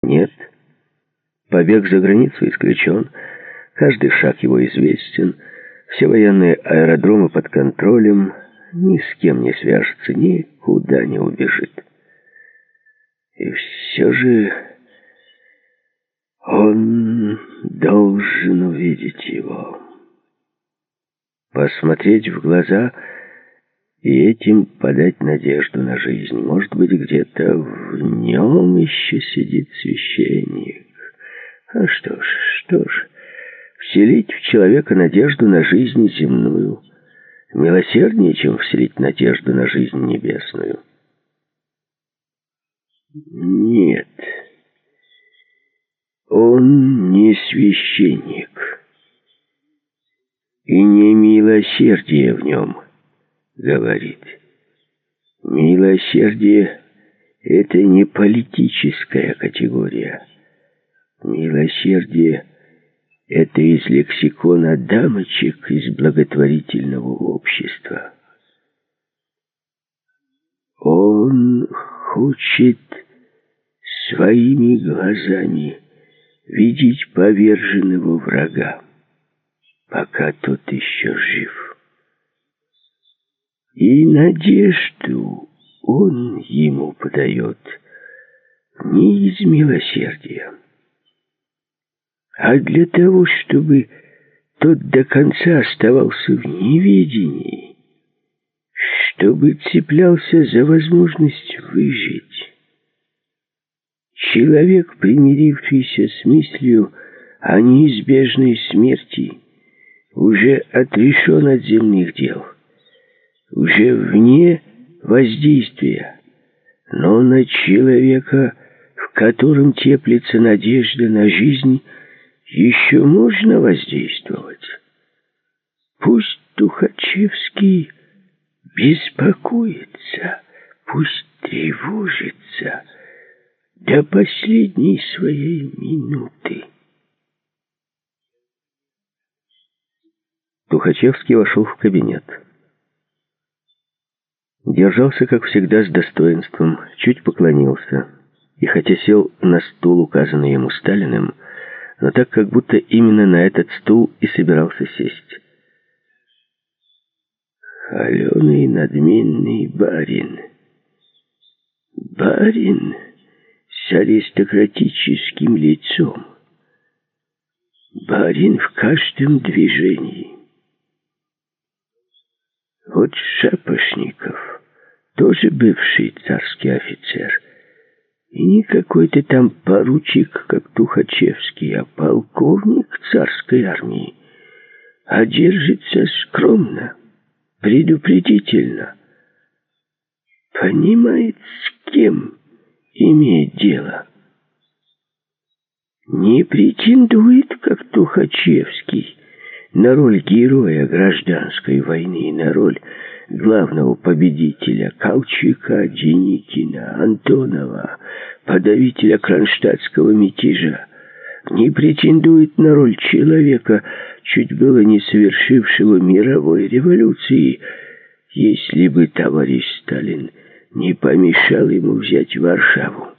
Нет. Побег за границу исключен. Каждый шаг его известен. Все военные аэродромы под контролем. Ни с кем не свяжется, никуда не убежит. И все же он должен увидеть его. Посмотреть в глаза и этим подать надежду на жизнь. Может быть, где-то в нем еще сидит священник. А что ж, вселить в человека надежду на жизнь земную милосерднее, чем вселить надежду на жизнь небесную. Нет, он не священник, и не милосердие в нем говорит. Милосердие — это не политическая категория. Милосердие — это из лексикона дамочек из благотворительного общества. Он хочет своими глазами видеть поверженного врага, пока тот еще жив. И надежду он ему подает не из милосердия, а для того, чтобы тот до конца оставался в неведении, чтобы цеплялся за возможность выжить. Человек, примирившийся с мыслью о неизбежной смерти, уже отрешен от земных дел, уже вне воздействия, но на человека, в котором теплится надежда на жизнь, еще можно воздействовать. Пусть Тухачевский беспокоится, пусть тревожится до последней своей минуты. Тухачевский вошел в кабинет. Держался, как всегда, с достоинством, чуть поклонился, и хотя сел на стул, указанный ему Сталиным, но так, как будто именно на этот стул и собирался сесть. Холеный надменный барин. Барин с аристократическим лицом. Барин в каждом движении. Вот Шапошников, тоже бывший царский офицер, и не какой-то там поручик, как Тухачевский, а полковник царской армии, а держится скромно, предупредительно, понимает, с кем имеет дело. Не претендует, как Тухачевский, на роль героя гражданской войны, на роль главного победителя Колчака, Деникина, Антонова, подавителя кронштадтского мятежа. Не претендует на роль человека, чуть было не совершившего мировой революции, если бы товарищ Сталин не помешал ему взять Варшаву.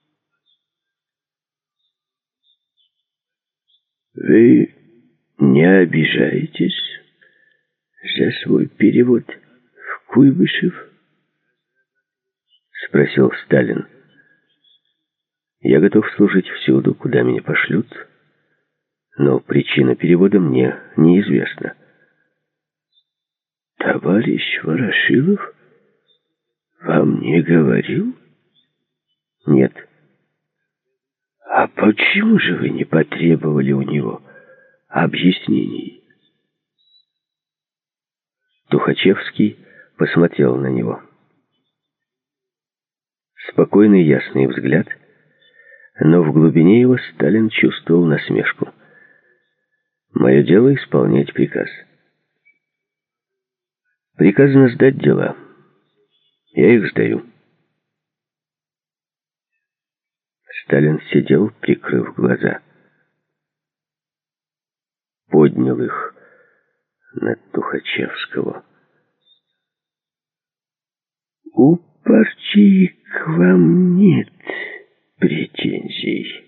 Вы не обижаетесь за свой перевод в Куйбышев? Спросил Сталин. Я готов служить всюду, куда меня пошлют, но причина перевода мне неизвестна. Товарищ Ворошилов вам не говорил? Нет. А почему же вы не потребовали у него объяснений? Тухачевский посмотрел на него. Спокойный ясный взгляд, но в глубине его Сталин чувствовал насмешку. Мое дело исполнять приказ. Приказано сдать дела. Я их сдаю. Сталин сидел, прикрыв глаза. Поднял их на Тухачевского. У партии к вам нет претензий.